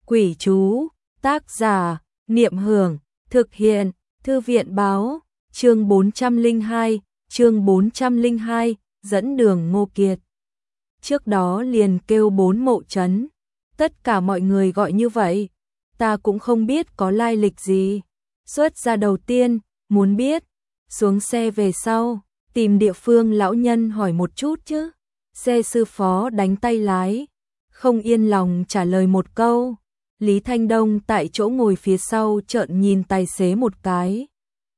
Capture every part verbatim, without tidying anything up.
Quỷ chú, tác giả, Niệm Hưởng, thực hiện, Thư viện báo, chương bốn trăm lẻ hai, chương bốn trăm lẻ hai, dẫn đường Ngô Kiệt. Trước đó liền kêu bốn mộ trấn, tất cả mọi người gọi như vậy, ta cũng không biết có lai lịch gì. Xuất ra đầu tiên, muốn biết, xuống xe về sau, tìm địa phương lão nhân hỏi một chút chứ. Xe sư phó đánh tay lái, không yên lòng trả lời một câu. Lý Thanh Đông tại chỗ ngồi phía sau trợn nhìn tài xế một cái.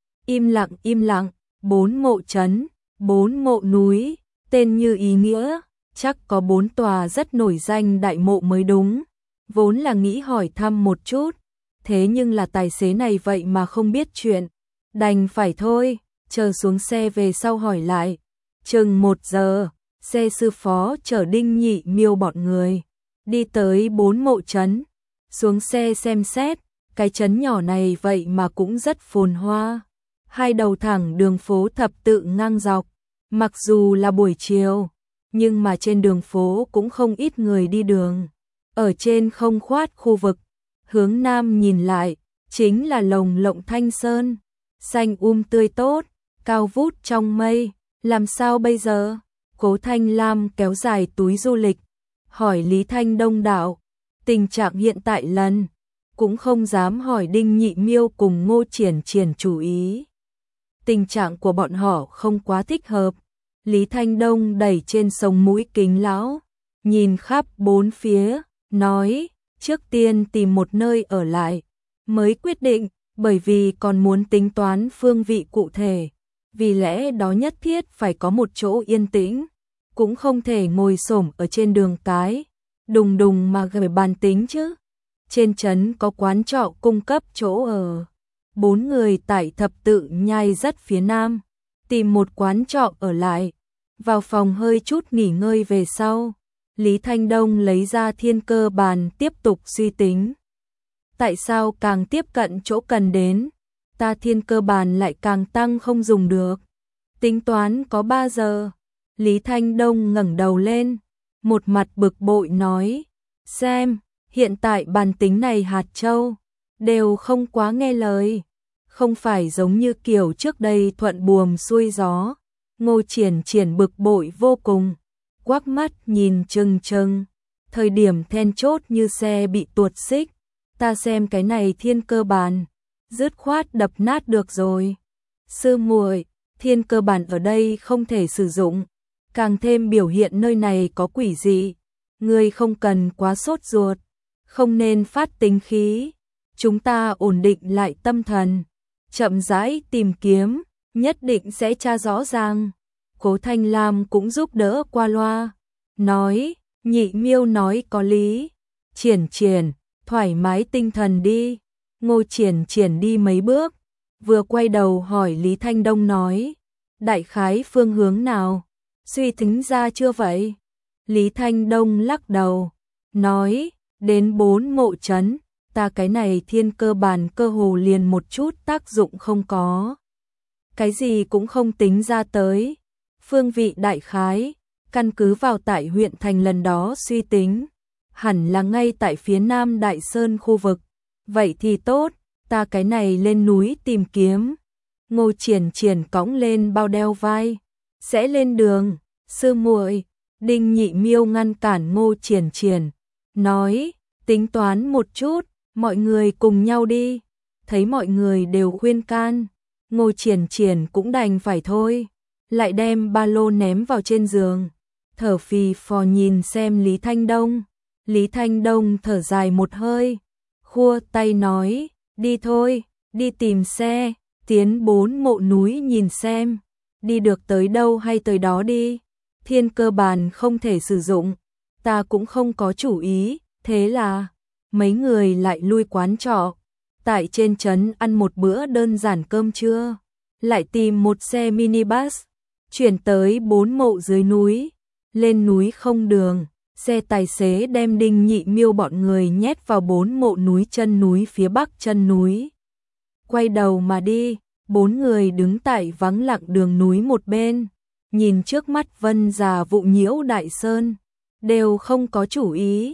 Im lặng im lặng, bốn mộ trấn, bốn mộ núi, tên như ý nghĩa, chắc có bốn tòa rất nổi danh đại mộ mới đúng. Vốn là nghĩ hỏi thăm một chút, thế nhưng là tài xế này vậy mà không biết chuyện. Đành phải thôi, chờ xuống xe về sau hỏi lại. Chừng một giờ, xe sư phó chở Đinh Nhị Miêu bọn người đi tới bốn mộ trấn. Xuống xe xem xét, cái trấn nhỏ này vậy mà cũng rất phồn hoa. Hai đầu thẳng đường phố thập tự ngang dọc, mặc dù là buổi chiều, nhưng mà trên đường phố cũng không ít người đi đường. Ở trên không khoát khu vực, hướng nam nhìn lại, chính là lồng lộng Thanh Sơn, xanh um tươi tốt, cao vút trong mây. Làm sao bây giờ? Cố Thanh Lam kéo dài túi du lịch, hỏi Lý Thanh Đông đạo. Tình trạng hiện tại lần, cũng không dám hỏi Đinh Nhị Miêu cùng Ngô Triển Triển chủ ý. Tình trạng của bọn họ không quá thích hợp. Lý Thanh Đông đẩy trên sống mũi kính lão, nhìn khắp bốn phía, nói, trước tiên tìm một nơi ở lại, mới quyết định, bởi vì còn muốn tính toán phương vị cụ thể. Vì lẽ đó nhất thiết phải có một chỗ yên tĩnh, cũng không thể ngồi xổm ở trên đường cái. Đùng đùng mà gửi bàn tính chứ. Trên trấn có quán trọ cung cấp chỗ ở. Bốn người tại thập tự nhai rất phía nam, tìm một quán trọ ở lại. Vào phòng hơi chút nghỉ ngơi về sau, Lý Thanh Đông lấy ra thiên cơ bàn tiếp tục suy tính. Tại sao càng tiếp cận chỗ cần đến, ta thiên cơ bàn lại càng tăng không dùng được? Tính toán có ba giờ. Lý Thanh Đông ngẩng đầu lên, một mặt bực bội nói, xem, hiện tại bàn tính này hạt châu, đều không quá nghe lời, không phải giống như kiểu trước đây thuận buồm xuôi gió. Ngô Triển Triển bực bội vô cùng, quắc mắt nhìn chừng chừng, thời điểm then chốt như xe bị tuột xích, ta xem cái này thiên cơ bàn, dứt khoát đập nát được rồi. Sư muội, thiên cơ bàn ở đây không thể sử dụng, càng thêm biểu hiện nơi này có quỷ dị. Ngươi không cần quá sốt ruột, không nên phát tính khí. Chúng ta ổn định lại tâm thần, chậm rãi tìm kiếm, nhất định sẽ tra rõ ràng. Cố Thanh Lam cũng giúp đỡ qua loa, nói, Nhị Miêu nói có lý. Triển Triển, thoải mái tinh thần đi. Ngô Triển Triển đi mấy bước, vừa quay đầu hỏi Lý Thanh Đông nói, đại khái phương hướng nào? Suy tính ra chưa vậy? Lý Thanh Đông lắc đầu, nói, đến bốn mộ trấn, ta cái này thiên cơ bàn cơ hồ liền một chút tác dụng không có. Cái gì cũng không tính ra tới. Phương vị đại khái, căn cứ vào tại huyện thành lần đó suy tính, hẳn là ngay tại phía nam Đại Sơn khu vực. Vậy thì tốt, ta cái này lên núi tìm kiếm. Ngô Triển Triển cõng lên bao đeo vai, sẽ lên đường. Sư muội, Đinh Nhị Miêu ngăn cản Ngô Triển Triển, nói, tính toán một chút, mọi người cùng nhau đi. Thấy mọi người đều khuyên can, Ngô Triển Triển cũng đành phải thôi, lại đem ba lô ném vào trên giường, thở phì phò nhìn xem Lý Thanh Đông. Lý Thanh Đông thở dài một hơi, khua tay nói, đi thôi, đi tìm xe, tiến bốn mộ núi nhìn xem, đi được tới đâu hay tới đó đi. Thiên cơ bàn không thể sử dụng, ta cũng không có chủ ý. Thế là mấy người lại lui quán trọ, tại trên trấn ăn một bữa đơn giản cơm trưa, lại tìm một xe minibus, chuyển tới bốn mộ dưới núi. Lên núi không đường, xe tài xế đem Đinh Nhị Miêu bọn người nhét vào bốn mộ núi chân núi phía bắc chân núi. Quay đầu mà đi, bốn người đứng tại vắng lặng đường núi một bên, nhìn trước mắt vân già vụ nhiễu Đại Sơn, đều không có chủ ý.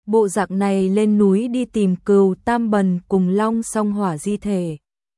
bộ dạng này lên núi đi tìm Cừu Tam Bần cùng Long Song Hỏa di thể.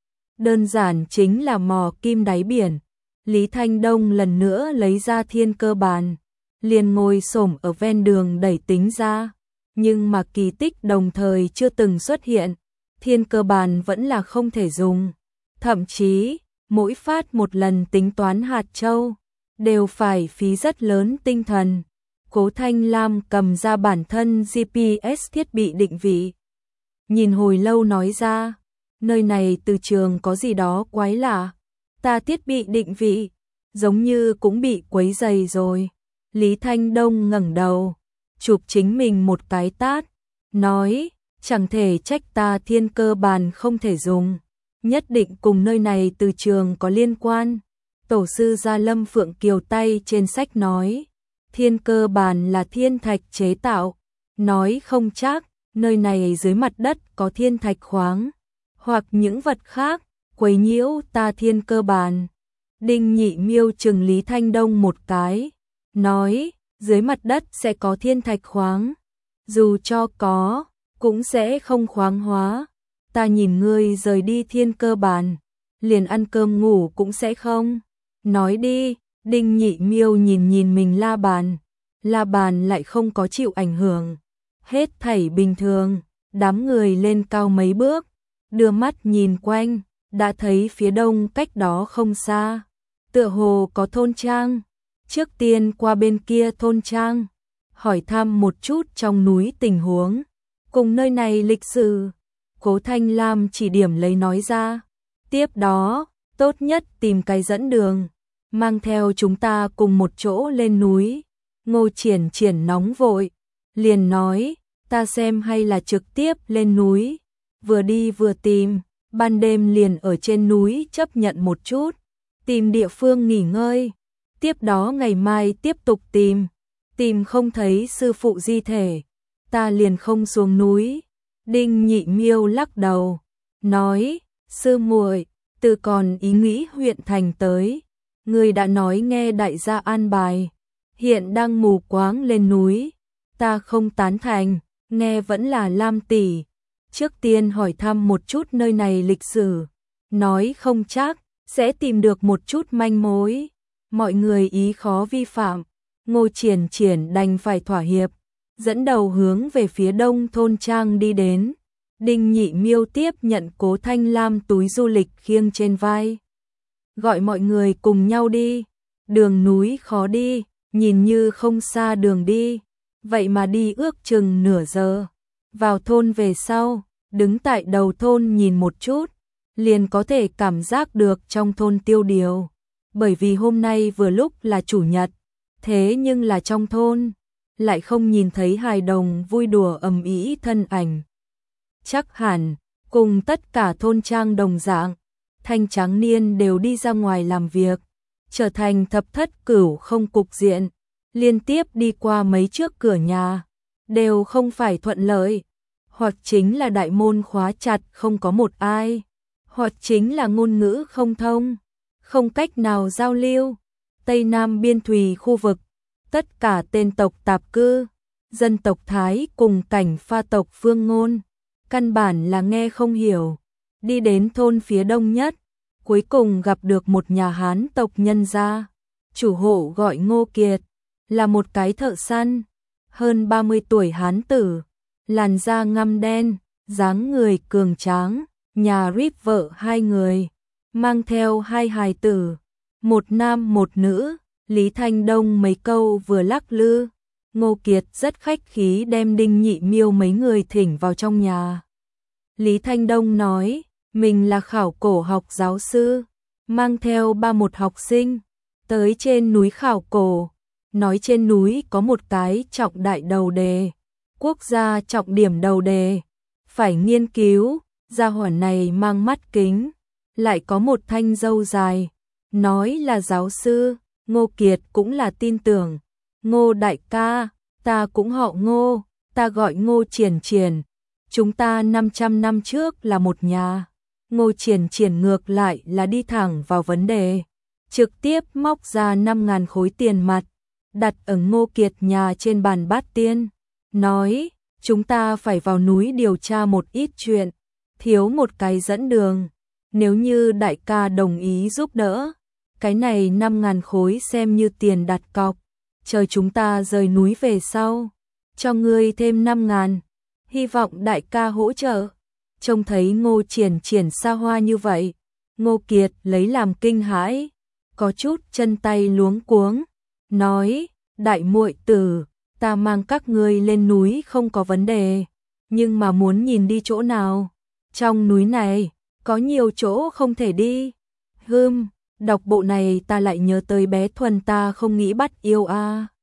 Đơn giản chính là mò kim đáy biển. Lý Thanh Đông lần nữa lấy ra thiên cơ bàn, liền ngồi xổm ở ven đường đẩy tính ra, nhưng mà kỳ tích đồng thời chưa từng xuất hiện, thiên cơ bàn vẫn là không thể dùng. Thậm chí, mỗi phát một lần tính toán hạt châu, đều phải phí rất lớn tinh thần. Cố Thanh Lam cầm ra bản thân giê pê ét thiết bị định vị. Nhìn hồi lâu nói ra, nơi này từ trường có gì đó quái lạ, ta thiết bị định vị, giống như cũng bị quấy rầy rồi. Lý Thanh Đông ngẩng đầu, chụp chính mình một cái tát, nói, chẳng thể trách ta thiên cơ bàn không thể dùng, nhất định cùng nơi này từ trường có liên quan. Tổ sư Gia Lâm Phượng Kiều tay trên sách nói, thiên cơ bàn là thiên thạch chế tạo, nói không chắc, nơi này dưới mặt đất có thiên thạch khoáng, hoặc những vật khác, quấy nhiễu ta thiên cơ bàn. Đinh Nhị Miêu chừng Lý Thanh Đông một cái, nói, dưới mặt đất sẽ có thiên thạch khoáng, dù cho có, cũng sẽ không khoáng hóa. Ta nhìn ngươi rời đi thiên cơ bàn, liền ăn cơm ngủ cũng sẽ không. Nói đi, Đinh Nhị Miêu nhìn nhìn mình la bàn, la bàn lại không có chịu ảnh hưởng, hết thảy bình thường. Đám người lên cao mấy bước, đưa mắt nhìn quanh, đã thấy phía đông cách đó không xa, tựa hồ có thôn trang. Trước tiên qua bên kia thôn trang, hỏi thăm một chút trong núi tình huống, cùng nơi này lịch sử. Cố Thanh Lam chỉ điểm lấy nói ra, tiếp đó, tốt nhất tìm cái dẫn đường, mang theo chúng ta cùng một chỗ lên núi. Ngô Triển Triển nóng vội, liền nói, ta xem hay là trực tiếp lên núi, vừa đi vừa tìm, ban đêm liền ở trên núi chấp nhận một chút, tìm địa phương nghỉ ngơi, tiếp đó ngày mai tiếp tục tìm, tìm không thấy sư phụ di thể, ta liền không xuống núi. Đinh Nhị Miêu lắc đầu, nói, sư muội, từ còn ý nghĩ huyện thành tới, người đã nói nghe đại gia an bài, hiện đang mù quáng lên núi, ta không tán thành, nghe vẫn là Lam tỷ, trước tiên hỏi thăm một chút nơi này lịch sử, nói không chắc sẽ tìm được một chút manh mối. Mọi người ý khó vi phạm, Ngô Triển Triển đành phải thỏa hiệp, dẫn đầu hướng về phía đông thôn trang đi đến. Đinh Nhị Miêu tiếp nhận Cố Thanh Lam túi du lịch khiêng trên vai, gọi mọi người cùng nhau đi. Đường núi khó đi, nhìn như không xa đường đi, vậy mà đi ước chừng nửa giờ. Vào thôn về sau, đứng tại đầu thôn nhìn một chút, liền có thể cảm giác được trong thôn tiêu điều, bởi vì hôm nay vừa lúc là chủ nhật, thế nhưng là trong thôn lại không nhìn thấy hài đồng vui đùa ầm ĩ thân ảnh. Chắc hẳn cùng tất cả thôn trang đồng dạng, thanh tráng niên đều đi ra ngoài làm việc, trở thành thập thất cửu không cục diện, liên tiếp đi qua mấy trước cửa nhà, đều không phải thuận lợi, hoặc chính là đại môn khóa chặt không có một ai, hoặc chính là ngôn ngữ không thông, không cách nào giao lưu. Tây Nam biên thùy khu vực, tất cả tên tộc tạp cư, dân tộc Thái cùng cảnh pha tộc Phương Ngôn, căn bản là nghe không hiểu. Đi đến thôn phía đông nhất, cuối cùng gặp được một nhà Hán tộc nhân gia, chủ hộ gọi Ngô Kiệt, là một cái thợ săn, hơn ba mươi tuổi Hán tử, làn da ngăm đen, dáng người cường tráng, nhà rít vợ hai người, mang theo hai hài tử, một nam một nữ. Lý Thanh Đông mấy câu vừa lắc lư, Ngô Kiệt rất khách khí đem Đinh Nhị Miêu mấy người thỉnh vào trong nhà. Lý Thanh Đông nói, mình là khảo cổ học giáo sư, mang theo ba một học sinh, tới trên núi khảo cổ, nói trên núi có một cái trọng đại đầu đề, quốc gia trọng điểm đầu đề, phải nghiên cứu. Gia hỏa này mang mắt kính, lại có một thanh râu dài, nói là giáo sư. Ngô Kiệt cũng là tin tưởng, Ngô đại ca, ta cũng họ Ngô, ta gọi Ngô Triển Triển, chúng ta năm trăm năm trước là một nhà. Ngô Triển Triển ngược lại là đi thẳng vào vấn đề, trực tiếp móc ra năm ngàn khối tiền mặt, đặt ở Ngô Kiệt nhà trên bàn bát tiên, nói, chúng ta phải vào núi điều tra một ít chuyện, thiếu một cái dẫn đường. Nếu như đại ca đồng ý giúp đỡ, cái này năm ngàn khối xem như tiền đặt cọc, chờ chúng ta rời núi về sau, cho ngươi thêm năm ngàn, hy vọng đại ca hỗ trợ. Trông thấy Ngô Triển Triển xa hoa như vậy, Ngô Kiệt lấy làm kinh hãi, có chút chân tay luống cuống, nói, đại muội tử, ta mang các ngươi lên núi không có vấn đề, nhưng mà muốn nhìn đi chỗ nào, trong núi này, có nhiều chỗ không thể đi. Hừm, đọc bộ này ta lại nhớ tới bé Thuần ta không nghĩ bắt yêu a. À.